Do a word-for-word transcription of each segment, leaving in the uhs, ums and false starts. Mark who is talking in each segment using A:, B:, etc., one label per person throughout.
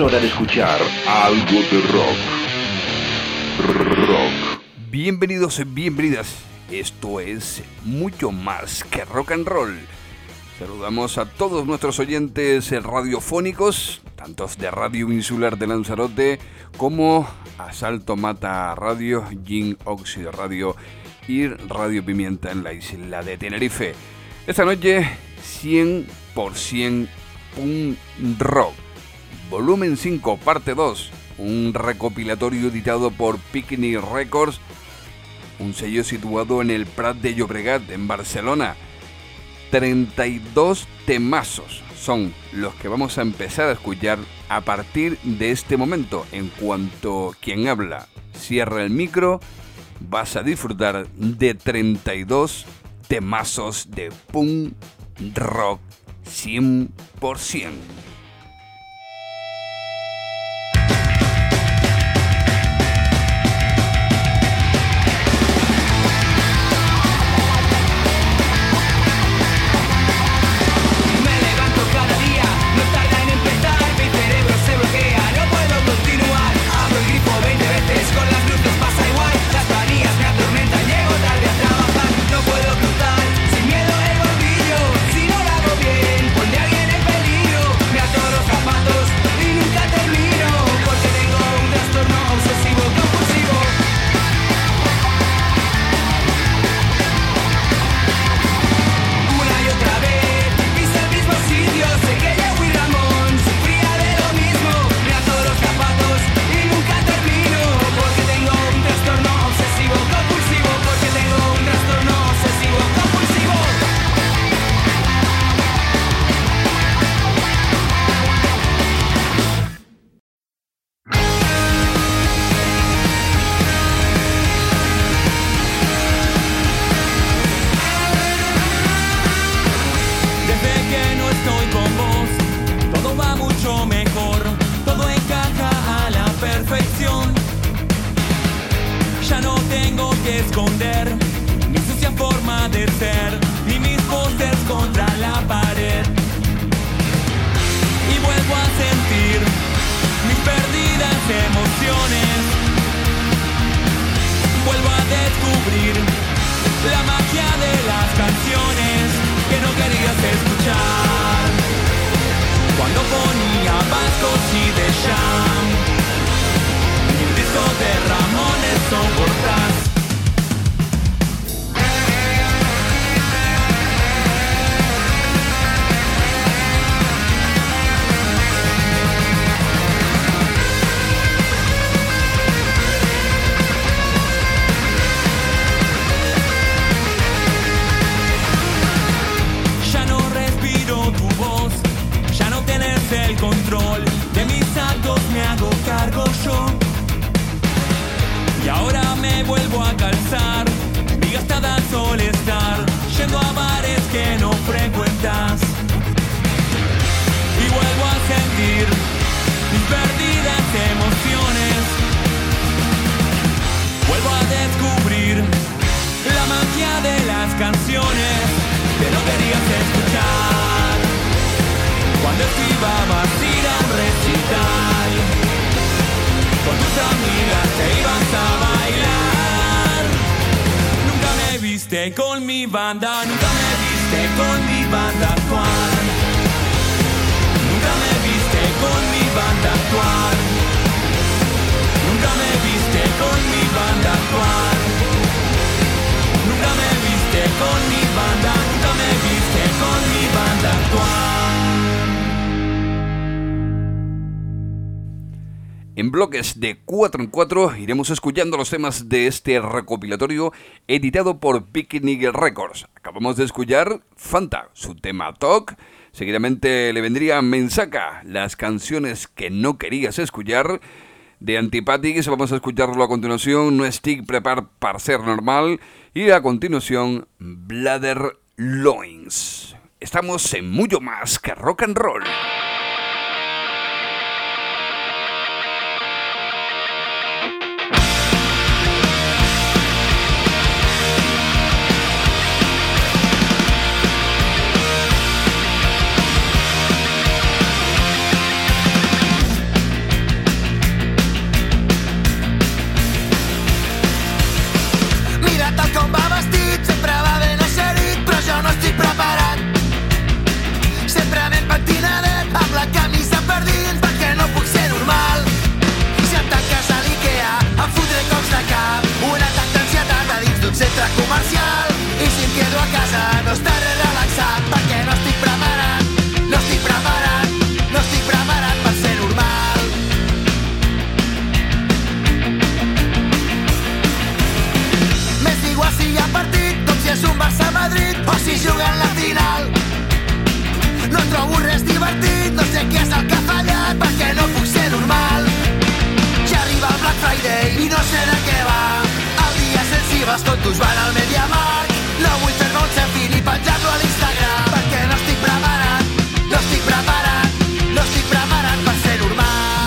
A: hora de escuchar algo de rock. Rock.
B: Bienvenidos y bienvenidas. Esto es mucho más que rock and roll. Saludamos a todos nuestros oyentes radiofónicos, tantos de Radio Insular de Lanzarote como Asalto Mata Radio, Gin Óxido Radio y Radio Pimienta en la isla de Tenerife. Esta noche cien por ciento un rock. Volumen cinco, parte dos, un recopilatorio editado por Picnic Records, un sello situado en el Prat de Llobregat, en Barcelona. treinta y dos temazos son los que vamos a empezar a escuchar a partir de este momento. En cuanto quien habla cierra el micro, vas a disfrutar de treinta y dos temazos de punk rock cien por ciento.
C: Con mi banda, nunca me viste con mi banda actuar. Nunca me viste con mi banda actuar. Nunca me viste con mi banda actuar. Nunca me viste con mi banda, nunca me viste con mi banda actuar.
B: En bloques de cuatro en cuatro iremos escuchando los temas de este recopilatorio editado por Picnic Records. Acabamos de escuchar Fanta, su tema Talk. Seguidamente le vendría Mensaca, las canciones que no querías escuchar. De Antipathics vamos a escucharlo a continuación, No estic prepar para ser normal. Y a continuación, Bladder Loins. Estamos en mucho más que rock and roll.
D: divertit, no sé què és el que ha fallat, perquè no puc ser normal. Ja arriba el Black Friday i no sé de què va. El dia sensible els tontos van al MediaMarkt. No vull fer-me un selfie ni penjar-lo a l'Instagram, perquè no estic preparat, no estic preparat, no estic preparat per ser normal.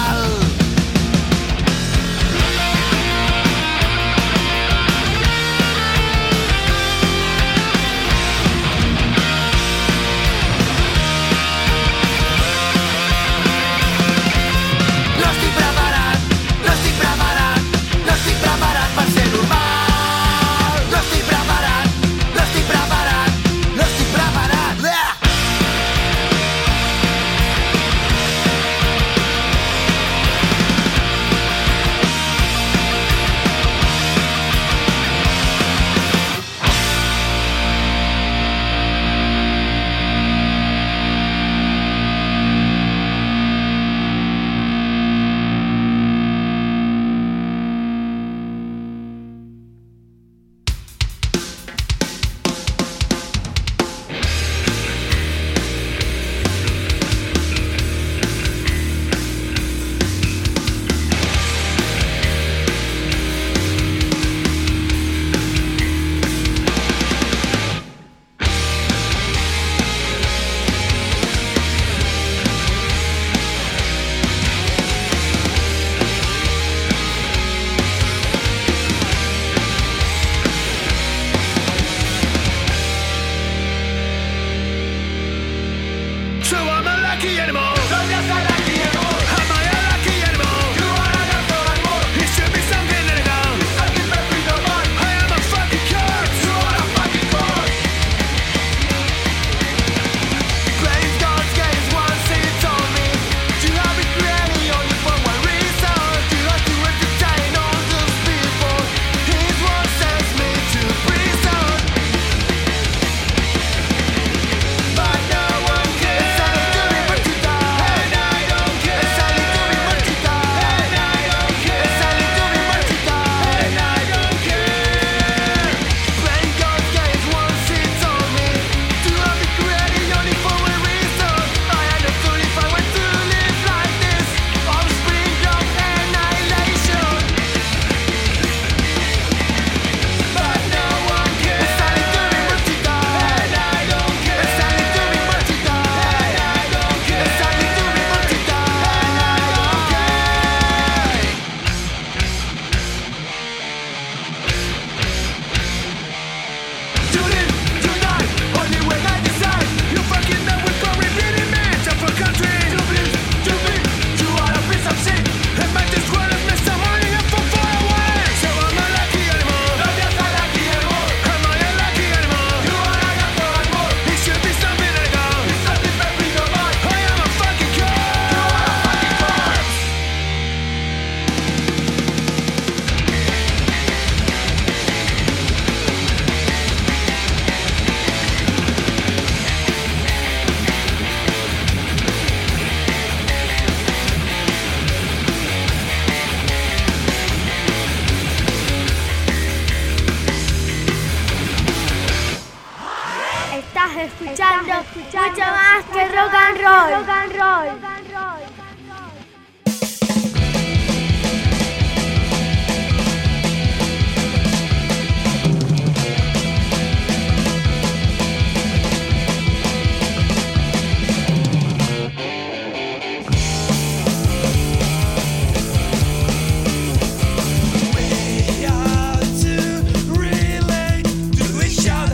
E: escuchando, mucho más que rock and roll. Rock and roll. Rock and roll.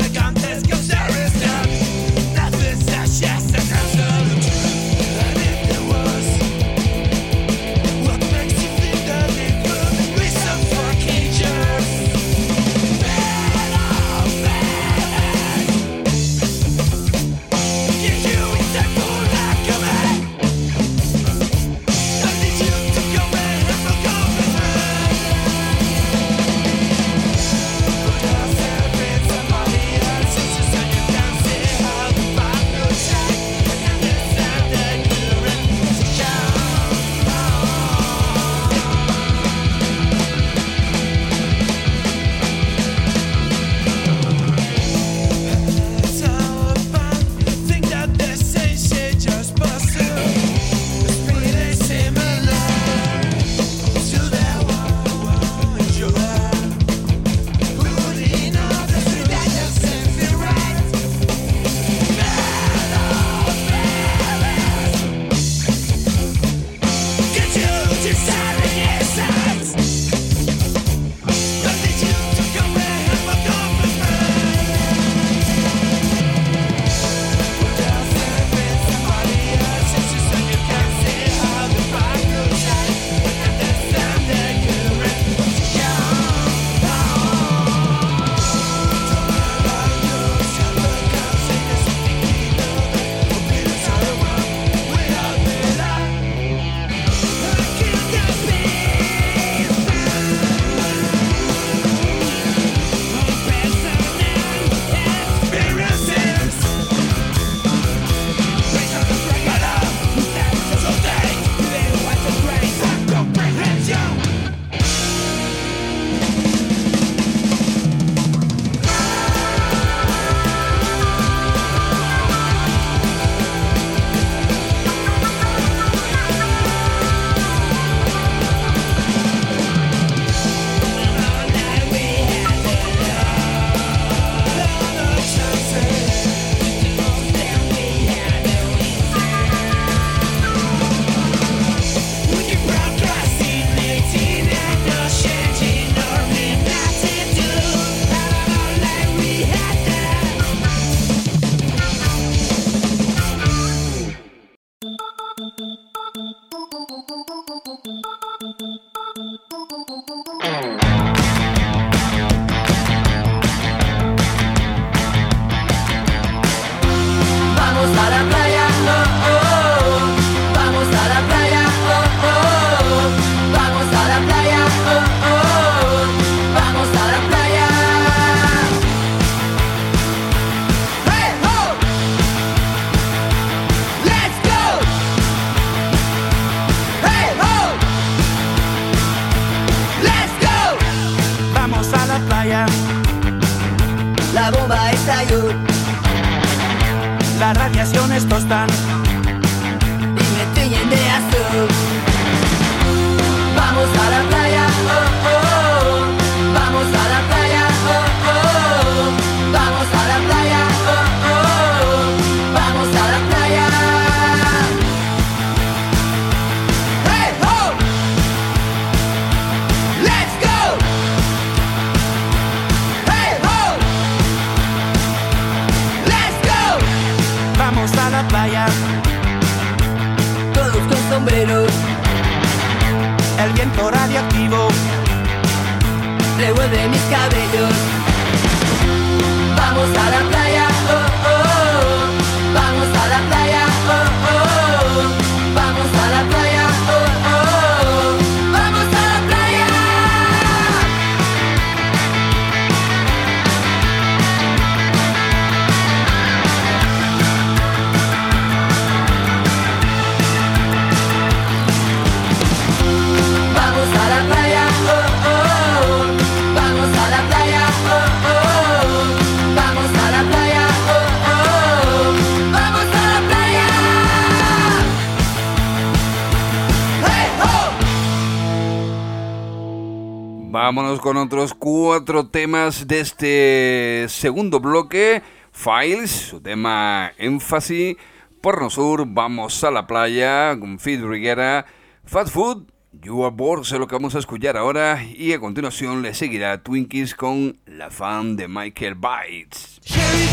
C: Yes, that's absolute truth. And if la playa.
D: La bomba estalló.
C: Las radiaciones tostan
D: y me tiñen de azul. Vamos a la playa, oh, oh. Vamos a la playa, oh, oh. Vamos a la playa, oh, oh. Vamos a la playa. Hey ho, let's go. Hey ho, let's go.
C: Vamos a la playa.
D: Todos con sombreros.
C: El viento radioactivo
D: revuelve mis cabellos. Vamos a la playa, oh, oh. Vamos a la playa, oh, oh. Vamos a la playa, oh, oh. Vamos a la playa. Vamos a la playa, oh, oh. Vamos a la playa, oh, oh. Vamos a la playa, oh, oh. Vamos a la playa. Hey ho.
B: Vámonos con otros cuatro temas de este segundo bloque. Files, su tema Énfasis. Porno Sur, Vamos a la playa, con Fit Briguera. Fat Food, You Are Bored, es lo que vamos a escuchar ahora. Y a continuación le seguirá Twinkies con La Fan de Michael Bites.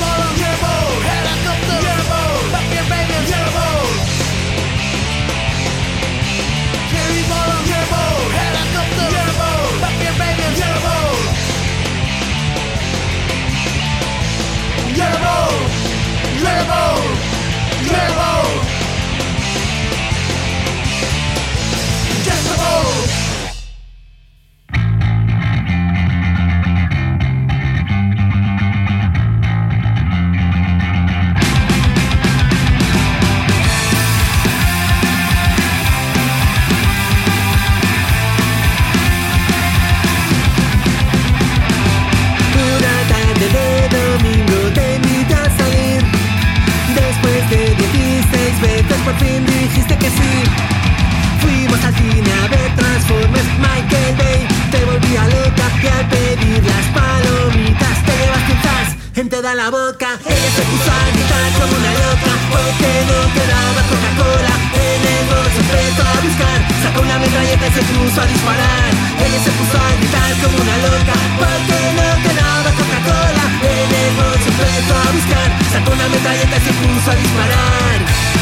F: Por fin dijiste que sí. Fuimos al cine a ver Transformers, Michael Bay te volvía loca y al pedir las palomitas te llevaste un zas en toda la boca. Ella se puso a gritar como una loca porque no quedaba Coca-Cola en el bolso. Empezó a buscar, sacó una metralleta y se puso a disparar. Ella se puso a gritar como una loca porque no quedaba Coca-Cola en el bolso. Empezó a buscar, sacó una metralleta y se puso a disparar.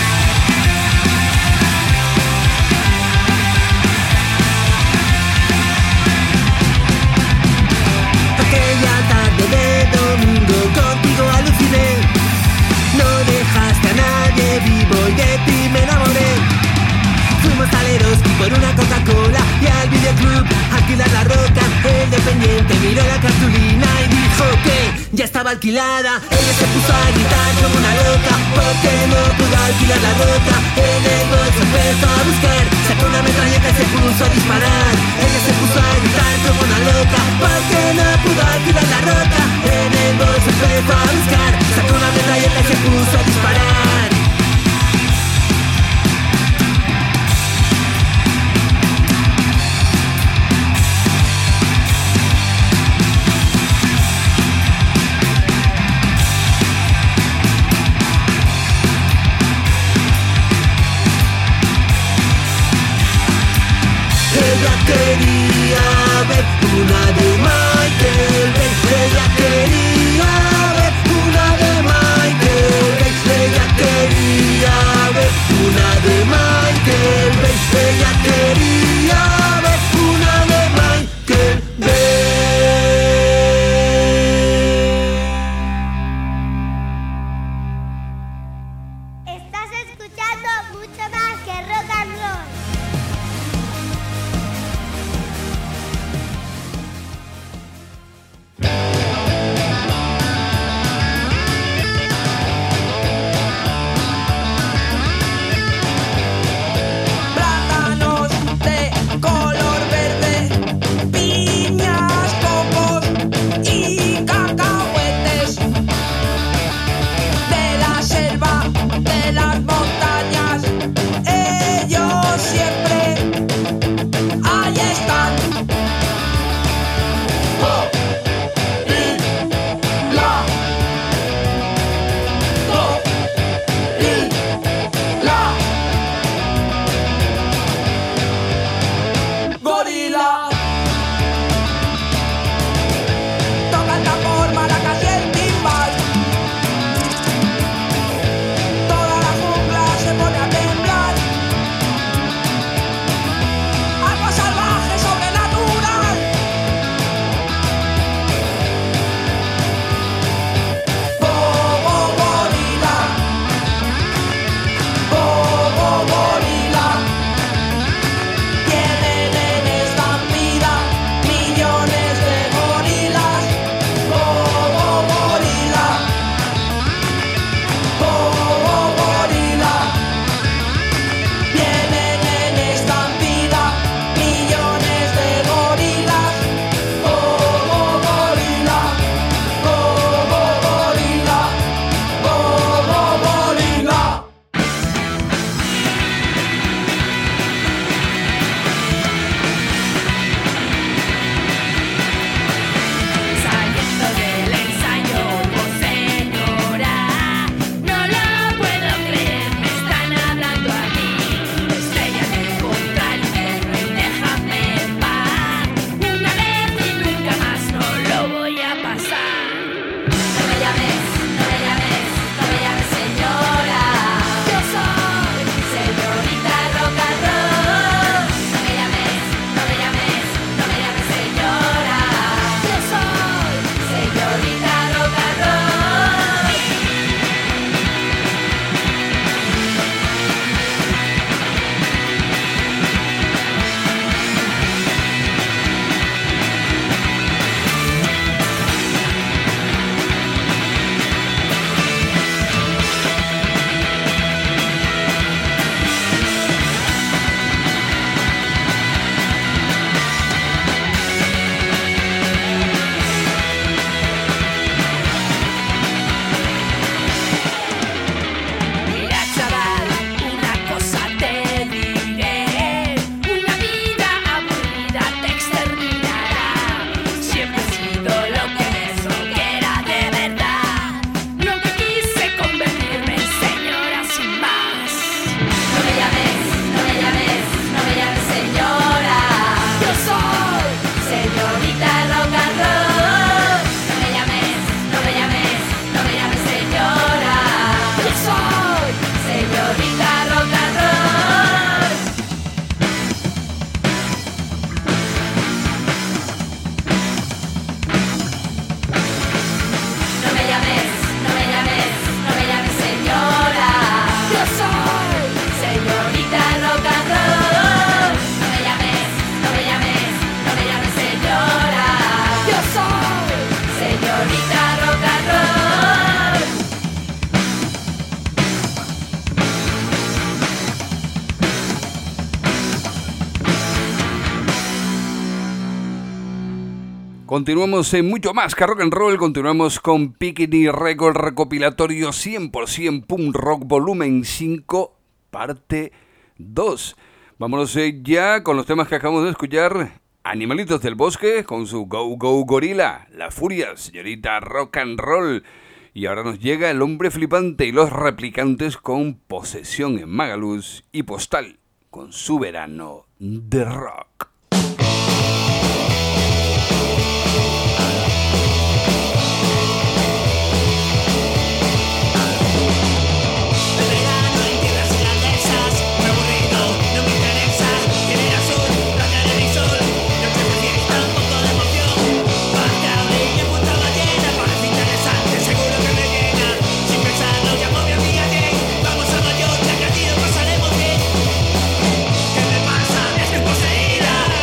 F: Aquella tarde de domingo contigo aluciné. No dejaste a nadie vivo y de ti me enamoré. Fuimos al Eroski por una Coca-Cola y al videoclub alquilar La Roca. El dependiente miró la cartulina y dijo que ya estaba alquilada. Ella se puso a gritar como una loca porque no pudo alquilar La Roca. En el bolso empezó a buscar, sacó una metralleta y se puso a disparar. Ella se puso a gritar como una loca porque no pudo alquilar La Roca. En el bolso empezó a buscar, sacó una metralleta y se puso a disparar. Ella quería ver una de más.
B: Continuamos en mucho más que rock and roll. Continuamos con Pikini Record recopilatorio cien por ciento Punk Rock volumen cinco, parte dos. Vámonos eh, ya con los temas que acabamos de escuchar. Animalitos del Bosque con su Go Go Gorila, La Furia, señorita Rock and Roll. Y ahora nos llega El Hombre Flipante y los Replicantes con Posesión en Magaluz y Postal con su verano de rock.
C: ¿Qué me pasa? Es que poseída.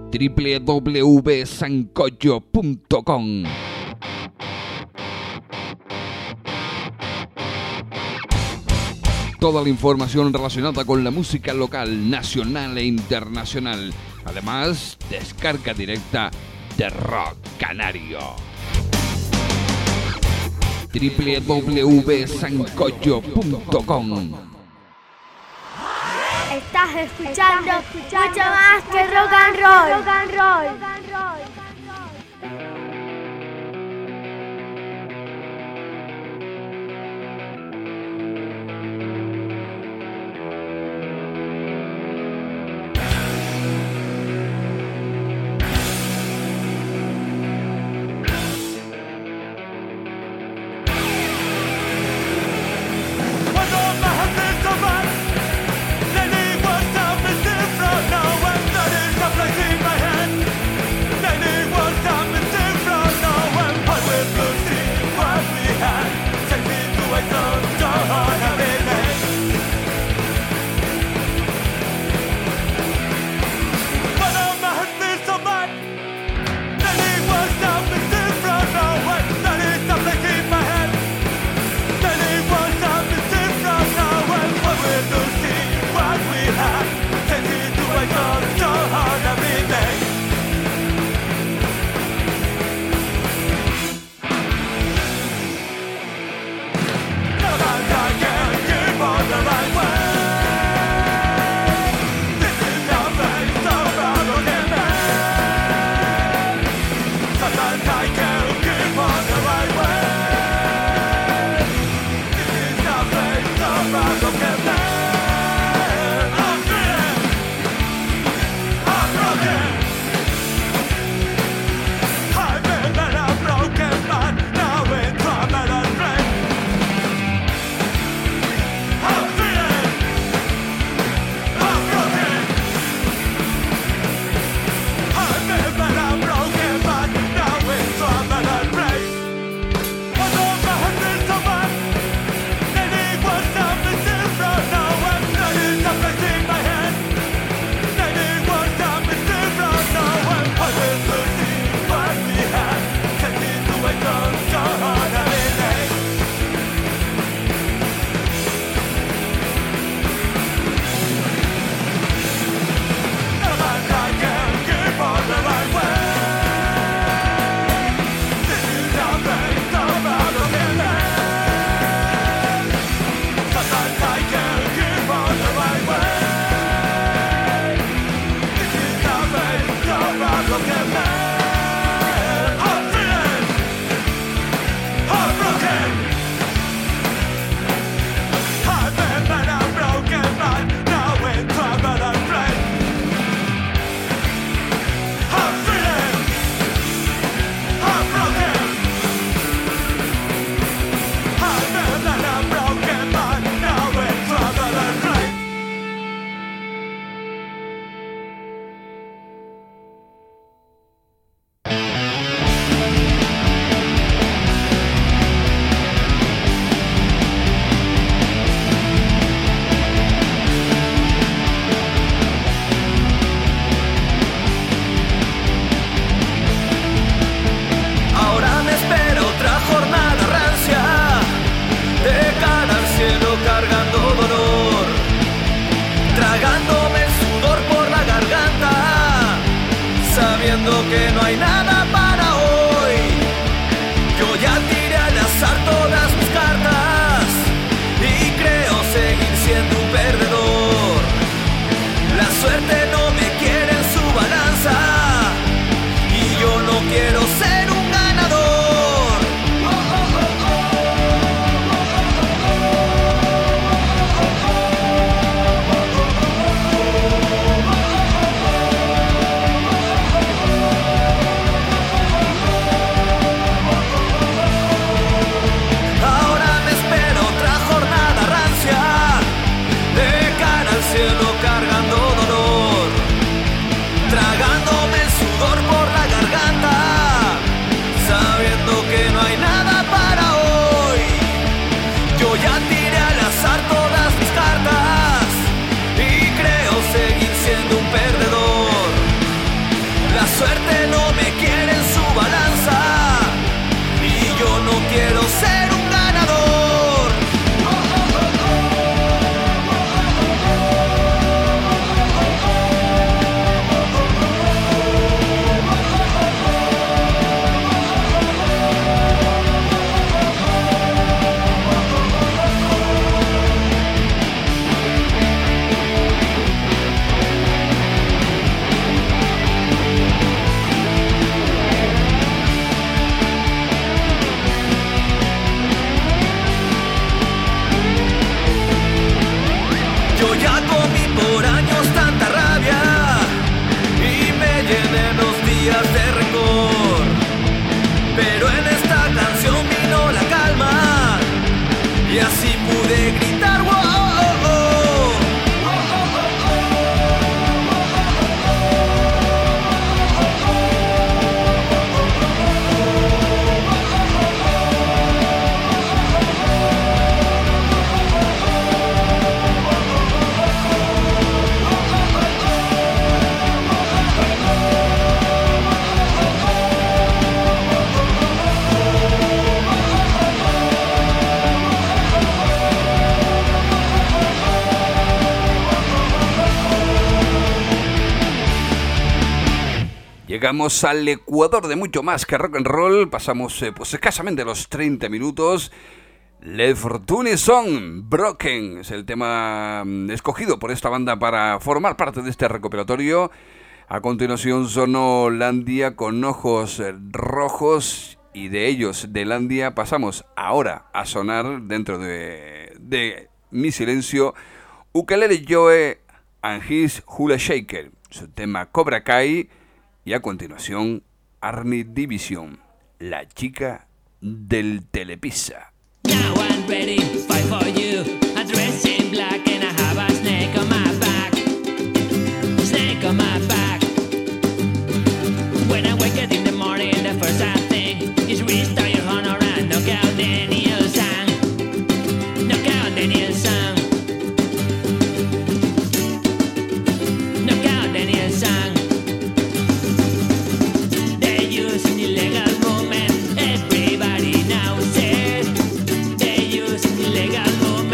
B: w w w punto sancocho punto com. Toda la información relacionada con la música local, nacional e internacional. Además, descarga directa de Rock Canario. w w w punto sancocho punto com.
E: Estás escuchando mucho más que rock and roll. Rock and roll.
C: Now I'm starting to play in my head. Then it was time to
B: Llegamos al Ecuador de mucho más que rock and roll. Pasamos eh, pues escasamente los treinta minutos. Le Fortune Song Broken es el tema escogido por esta banda para formar parte de este recopilatorio. A continuación sonó Landia con ojos rojos, y de ellos, de Landia, pasamos ahora a sonar dentro de, de mi silencio Ukulele Joe and His Hula Shaker, su tema Cobra Kai. Y a continuación, Army Division, la chica del Telepizza.
G: Now I'm ready, fight for you. I dress in black and I have a snake on my back. Snake on my back. When I wake up in the morning, the first I think is restart your honor and knock out Daniel Sang. Knock out Daniel Sang. Knock out Daniel Sang. They use an illegal movement. Everybody now says they use an illegal movement.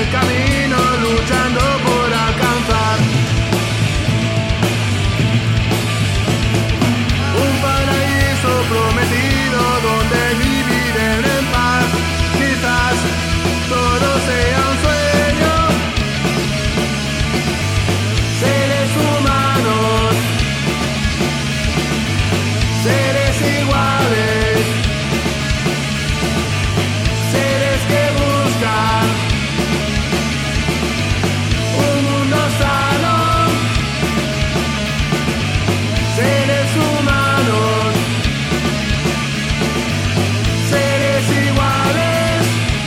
H: el camino luchando por alcanzar un paraíso prometido donde vivirán en paz. Quizás todo sea un sueño. Seres humanos, seres iguales, seres que buscan un mundo sano. Seres humanos, seres iguales,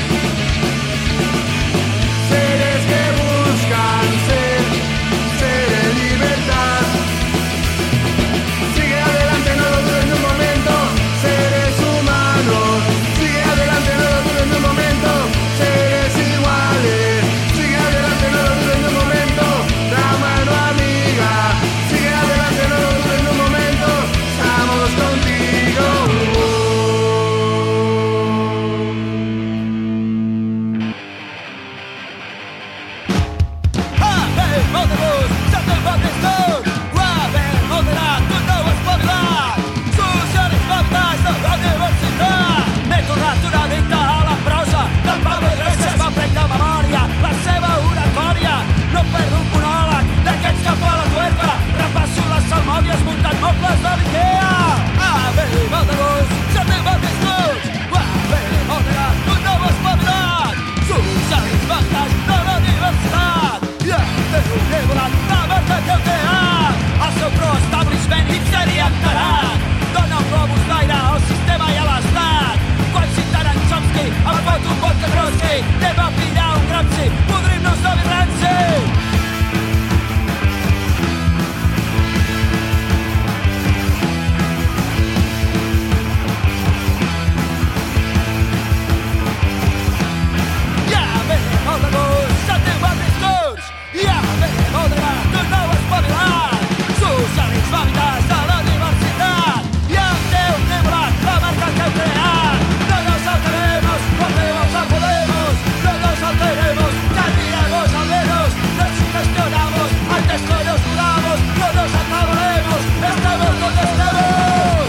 H: seres que buscan ser, ser en libertad. Sigue adelante, no lo dudes ni un momento, seres humanos. Sigue adelante, no lo dudes ni un momento, seres iguales. Sigue adelante, no lo dudes ni un momento, la mano amiga. Sigue adelante, no lo dudes ni un momento, estamos contigo.
C: M'he tornat una dicta a la prosa del Pablo Iglesias, va prendre memòria la seva oratòria. No perdo un monòleg d'aquests que fa la tuerca, repasso les salmòdies muntant mobles de l'Ikea. Ave, molt de gust, ja té molt discurs. Ave, molt de gat, un nou espavilat. Socialistes de la diversitat. I el teu devorat, la merda que heu creat. El seu pro-establishment hipster i enterat dona un globus d'aire al sistema i a l'estat. Quan citaren Chomsky, em fot un vodka Trotsky. Anem a pillar un Gramsci, podrim-nos de Birranci. Ja ve molt de gust, ja té bon discurs. Ja ve molt de gat, un nou espavilat. Socialisme, habitats de la diversitat. I el teu devorat, la marca que heu creat. No nos saltaremos, volvemos a Podemos. No nos alteremos, candidatos al menos. Nos gestionamos, antes que nos duramos. No nos acabaremos, estamos donde estemos.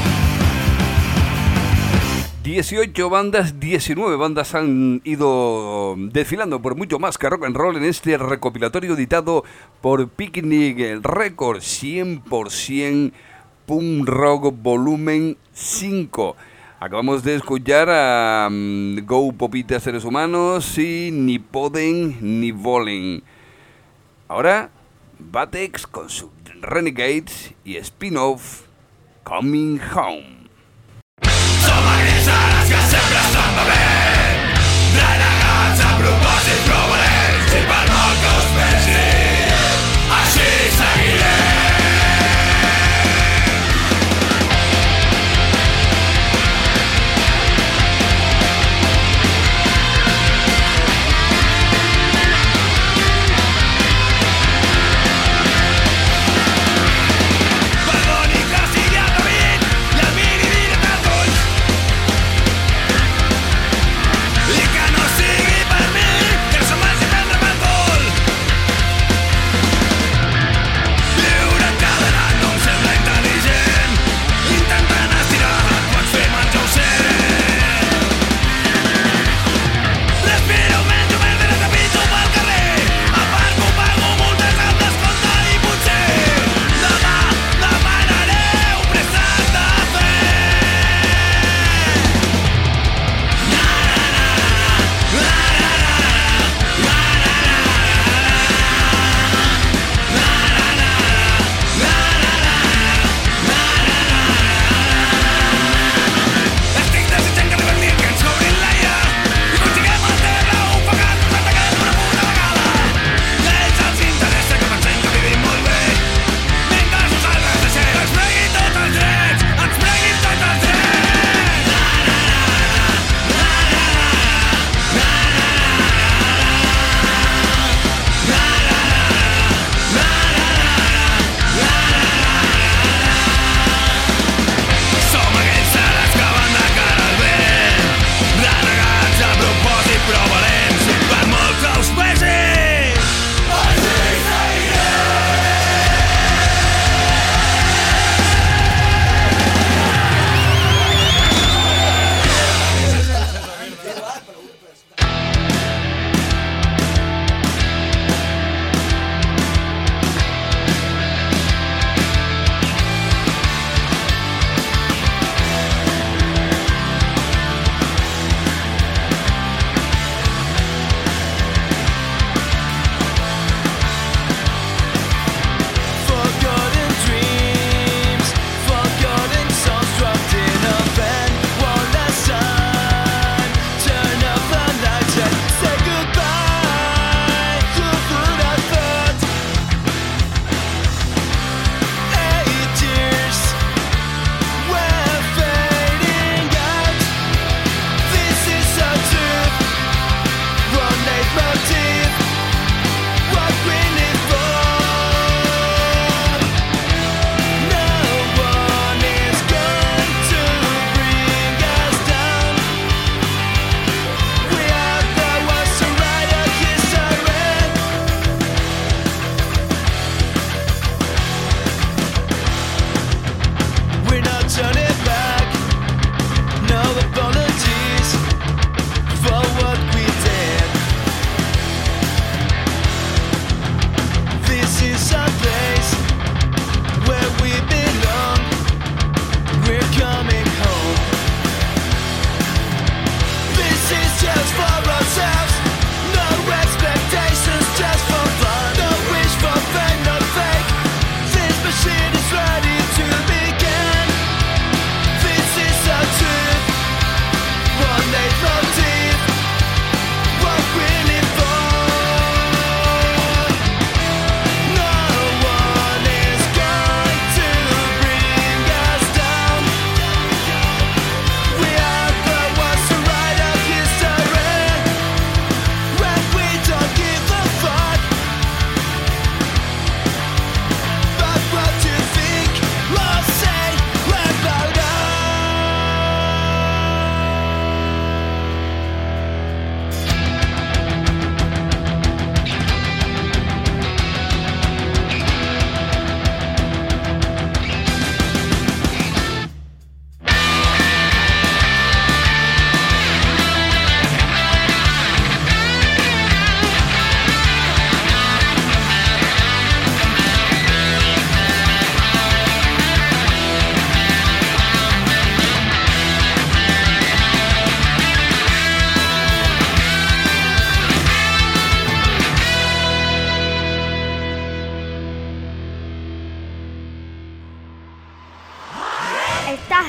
B: dieciocho bandas, diecinueve bandas han ido desfilando por mucho más que rock and roll en este recopilatorio editado por Picnic Records, cien por ciento Punk Rock Volumen cinco. Acabamos de escuchar a um, Go Popita Seres Humanos y Ni Poden Ni Volen. Ahora, Batex con su Renegades y spin-off Coming Home.
I: Som alienígenes que sempre estan bevent, renegats amb propòsits globals, i per molt que us pensi, així seguiré. Barbòniques i David, i el mini-mini d'adults.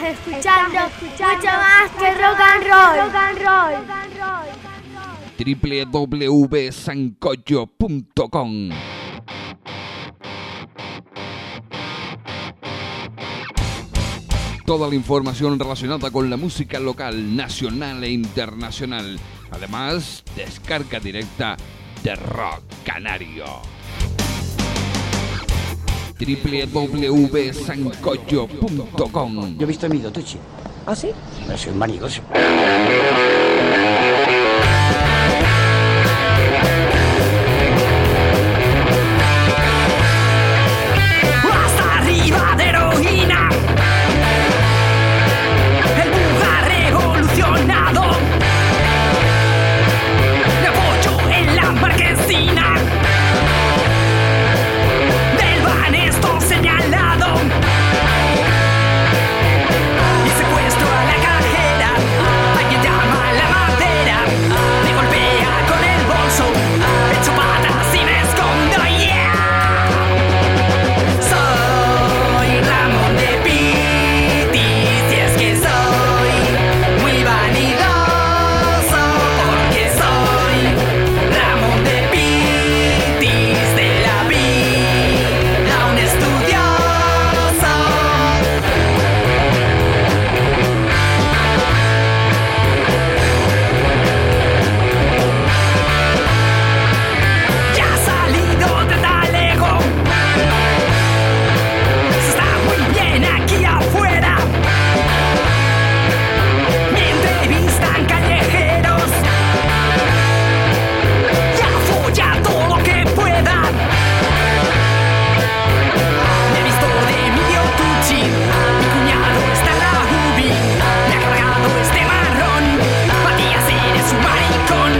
E: Estás escuchando mucho más que rock and roll. Rock and roll.
B: doble u doble u doble u punto sancocho punto com. Toda la información relacionada con la música local, nacional e internacional. Además, descarga directa de Rock Canario. doble u doble u doble u punto sancocho punto com.
J: Yo he visto Emilio Tucci. ¿Ah, sí? Pero soy un manigoso.
C: Hasta arriba de heroína. El bug ha revolucionado. Me apoyo en la marquesina del Banesto señalado. Y secuestro a la cajera. Alguien llama a la madera. Me golpea con el bolso. Echo patas y me escondo. Yeah. Soy Ramón de Pitis. Y es que soy muy vanidoso. Porque soy Ramón de Pitis de la vida. Un estudioso. Ya ha salido de Talego. Se está muy bien aquí afuera. Me entrevistan callejeros. Ya folla todo lo que pueda. Me he visto de Emilio Tucci. Mi cuñado está en la U B I. Me ha cargado este marrón. Matías, eres un maricón.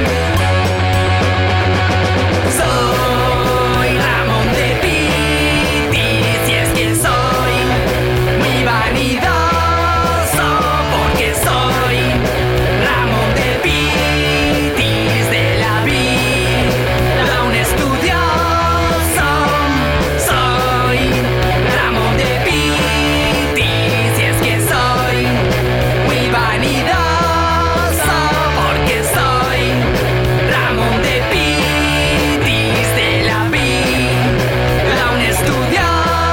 C: Soy Ramón de Pitis. Y es que soy muy vanidoso. Porque soy Ramón de Pitis de la vida. Un estudioso. Soy Ramón de Pitis. Y es que soy muy vanidoso. Porque soy Ramón de Pitis de la vida. Un estudioso.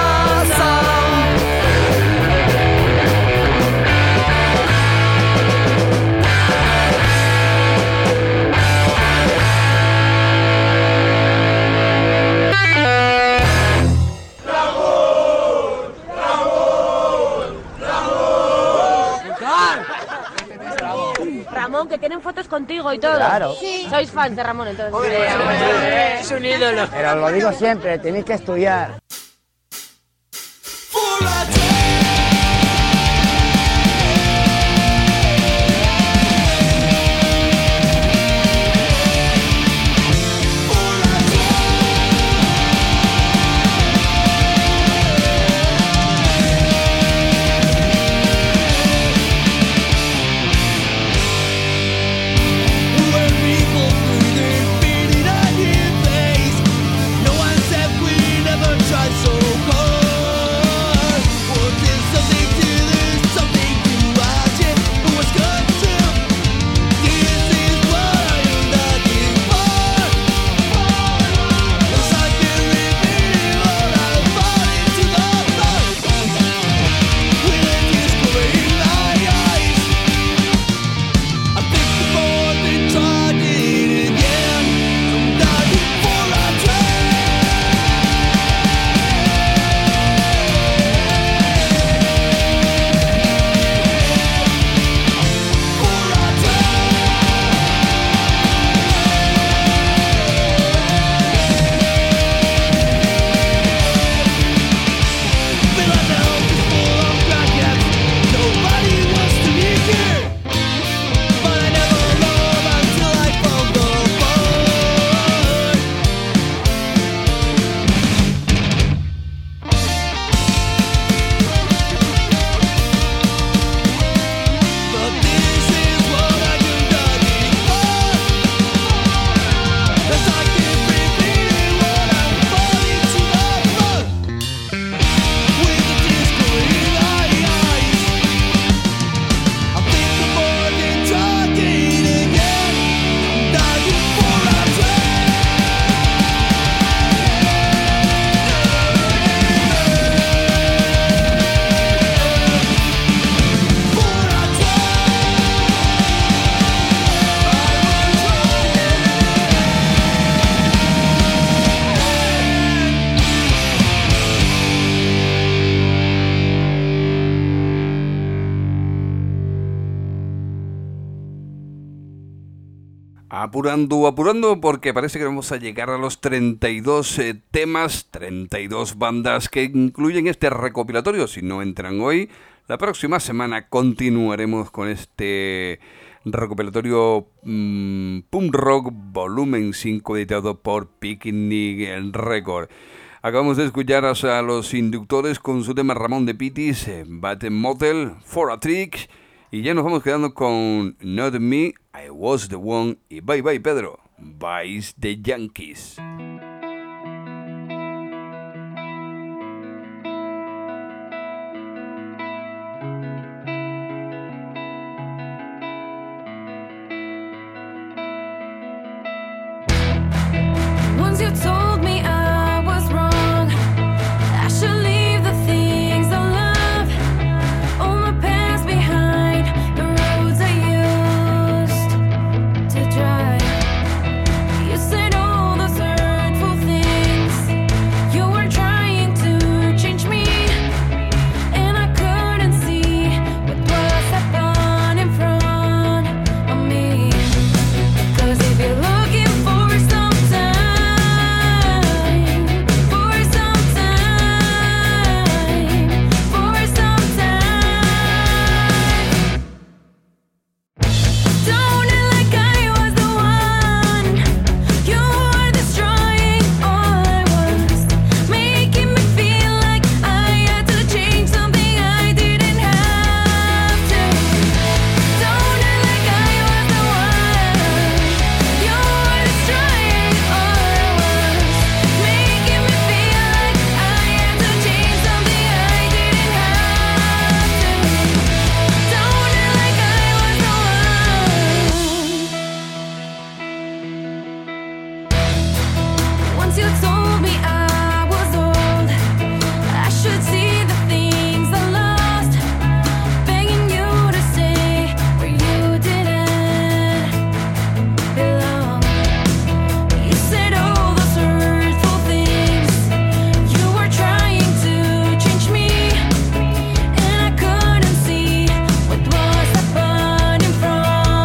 K: Ramón, que tienen fotos contigo y todo.
J: Claro.
K: Sí. Sois fans de Ramón, entonces.
J: Es un ídolo. Pero lo digo siempre, tenéis que estudiar.
C: When people breathe in, beating on your face. No one said we never tried
B: Apurando, apurando, porque parece que vamos a llegar a los treinta y dos eh, temas, treinta y dos bandas que incluyen este recopilatorio. Si no entran hoy, la próxima semana continuaremos con este recopilatorio mmm, Punk Rock Volumen cinco, editado por Picnic Record. Acabamos de escuchar a Los Inductores con su tema Ramón de Pitis, eh, Bad Motel, For a Trick. Y ya nos vamos quedando con Not Me, I Was the One y Bye Bye Pedro, Vice the Yankees.
L: Once you told me I was wrong, I should leave the things I love, all my past behind, the roads I used to drive. You said all those hurtful things, you were trying to change me, and I couldn't see what was happening in front of me. 'Cause if you're looking for some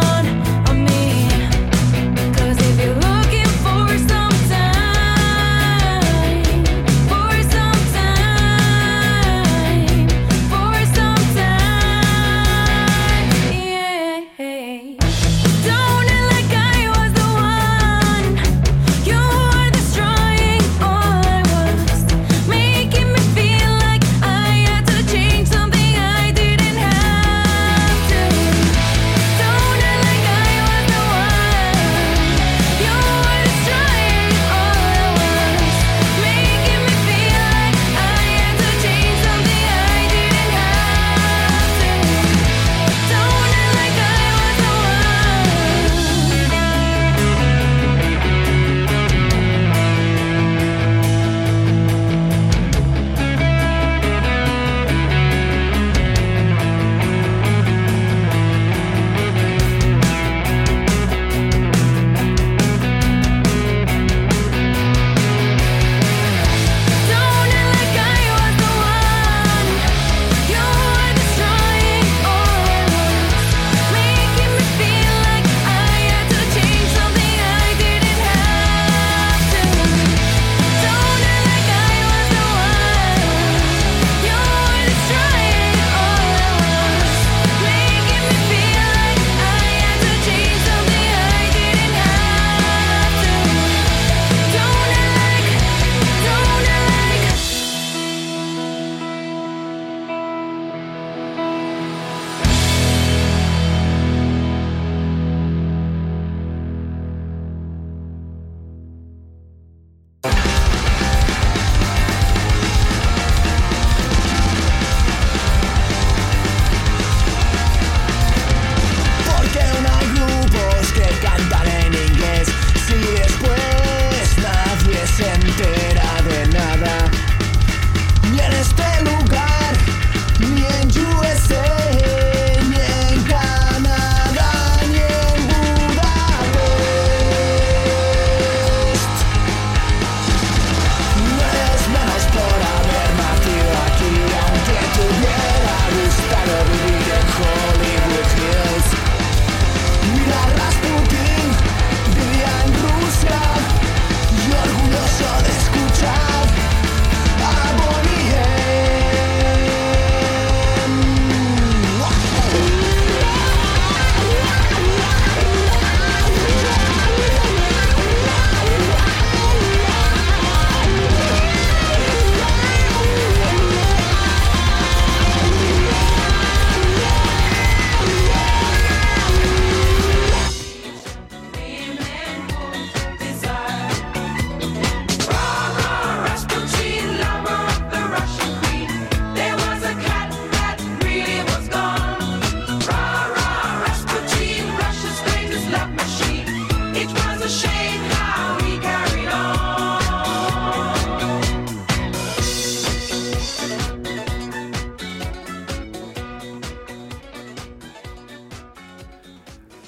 L: time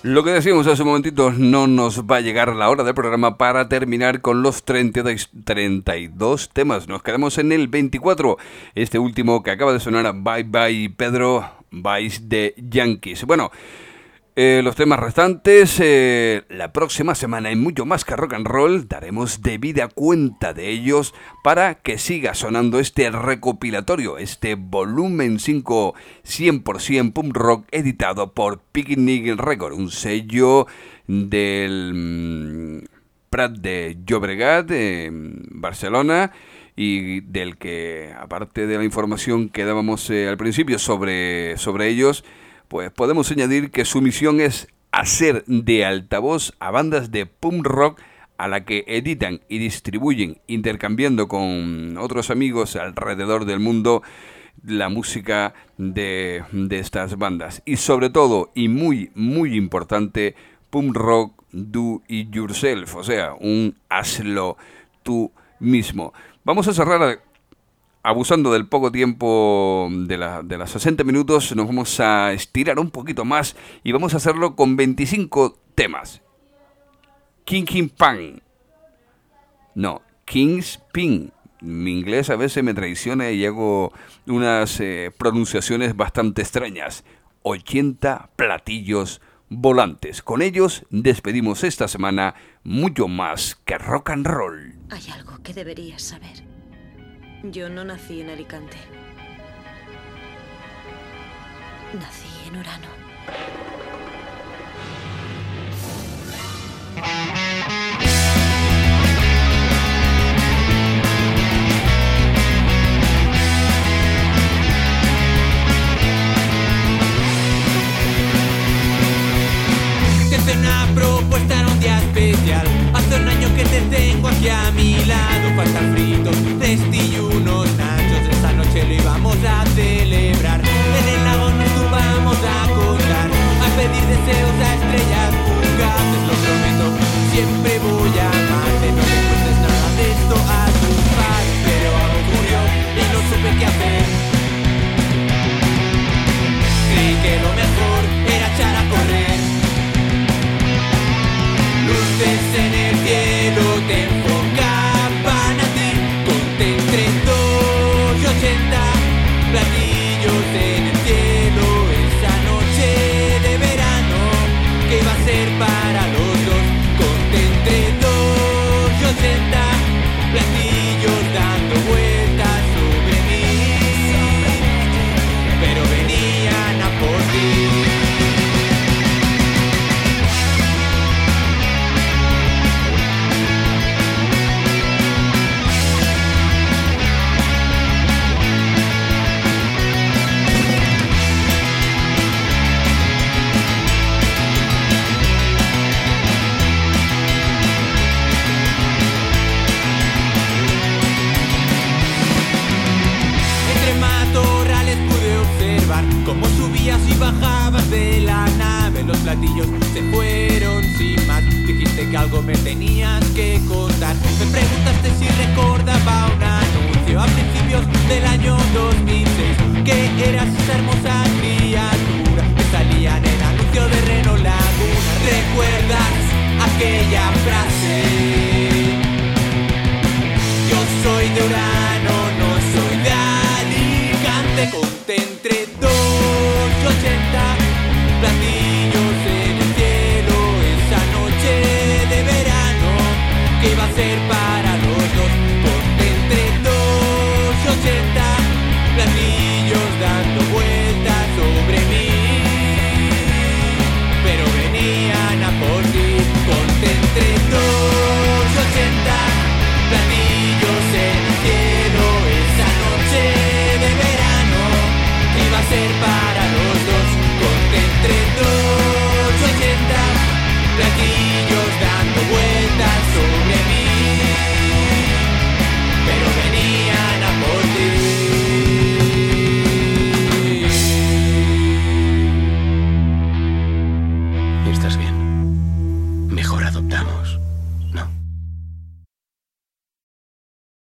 B: Lo que decíamos hace un momentito, no nos va a llegar la hora del programa para terminar con los treinta y dos temas. Nos quedamos en el veinticuatro. Este último que acaba de sonar, Bye Bye Pedro, Vice de Yankees. Bueno, eh, los temas restantes, eh, la próxima semana en Mucho Más que Rock and Roll daremos debida cuenta de ellos para que siga sonando este recopilatorio, este volumen cinco cien por ciento punk rock editado por Picnic Record, un sello del mmm, Prat de Llobregat, eh, Barcelona, y del que, aparte de la información que dábamos eh, al principio sobre, sobre ellos, pues podemos añadir que su misión es hacer de altavoz a bandas de punk rock a la que editan y distribuyen, intercambiando con otros amigos alrededor del mundo, la música de, de estas bandas. Y sobre todo, y muy, muy importante, punk rock do it yourself, o sea, un hazlo tú mismo. Vamos a cerrar, abusando del poco tiempo de, la, de las sesenta minutos, nos vamos a estirar un poquito más y vamos a hacerlo con veinticinco temas. King King Pan. No, King's Pin. Mi inglés a veces me traiciona y hago unas eh, pronunciaciones bastante extrañas. ochenta platillos volantes. Con ellos despedimos esta semana Mucho Más que Rock and Roll.
M: Hay algo que deberías saber. Yo no nací en Alicante. Nací en Urano.
C: Te hace una propuesta en un día especial. Hace un año que te tengo aquí a mi lado. Faltan fritos, resti y unos nachos. Esta noche lo íbamos a celebrar. En el lago nos tumbamos a contar, a pedir deseos a estrellas fugaces. Lo prometo, siempre voy a amarte. No le cuentes nada de esto a tus padres. Pero algo ocurrió y no supe qué hacer. Creí que lo mejor era echar a correr. Luces en el cielo te enfocaban a ti. Conté entre dos y ochenta platillos en el cielo. Esa noche de verano que iba a ser para los dos. Conté entre dos y ochenta platillos dando vueltas sobre mí. Pero venían a por ti. Cómo subías y bajabas de la nave. Los platillos se fueron sin más. Dijiste que algo me tenías que contar. Me preguntaste si recordaba un anuncio a principios del año dos mil seis, que eras esa hermosa criatura que salía en el anuncio de Renault Laguna. ¿Recuerdas aquella frase? Yo soy de Urano, no soy de Alicante. Conté entre ochenta platillos en el cielo. Esa noche de verano que iba a ser para los dos. Conté entre dos y ochenta platillos dando vueltas sobre mí. Pero venían a por ti. Conté entre dos y ochenta platillos en el cielo. Esa noche de verano iba a ser para los dos. Conté entre dos y ochenta platillos dando vueltas sobre mí. Pero venían a por ti.
N: ¿Estás bien? Mejor adoptamos.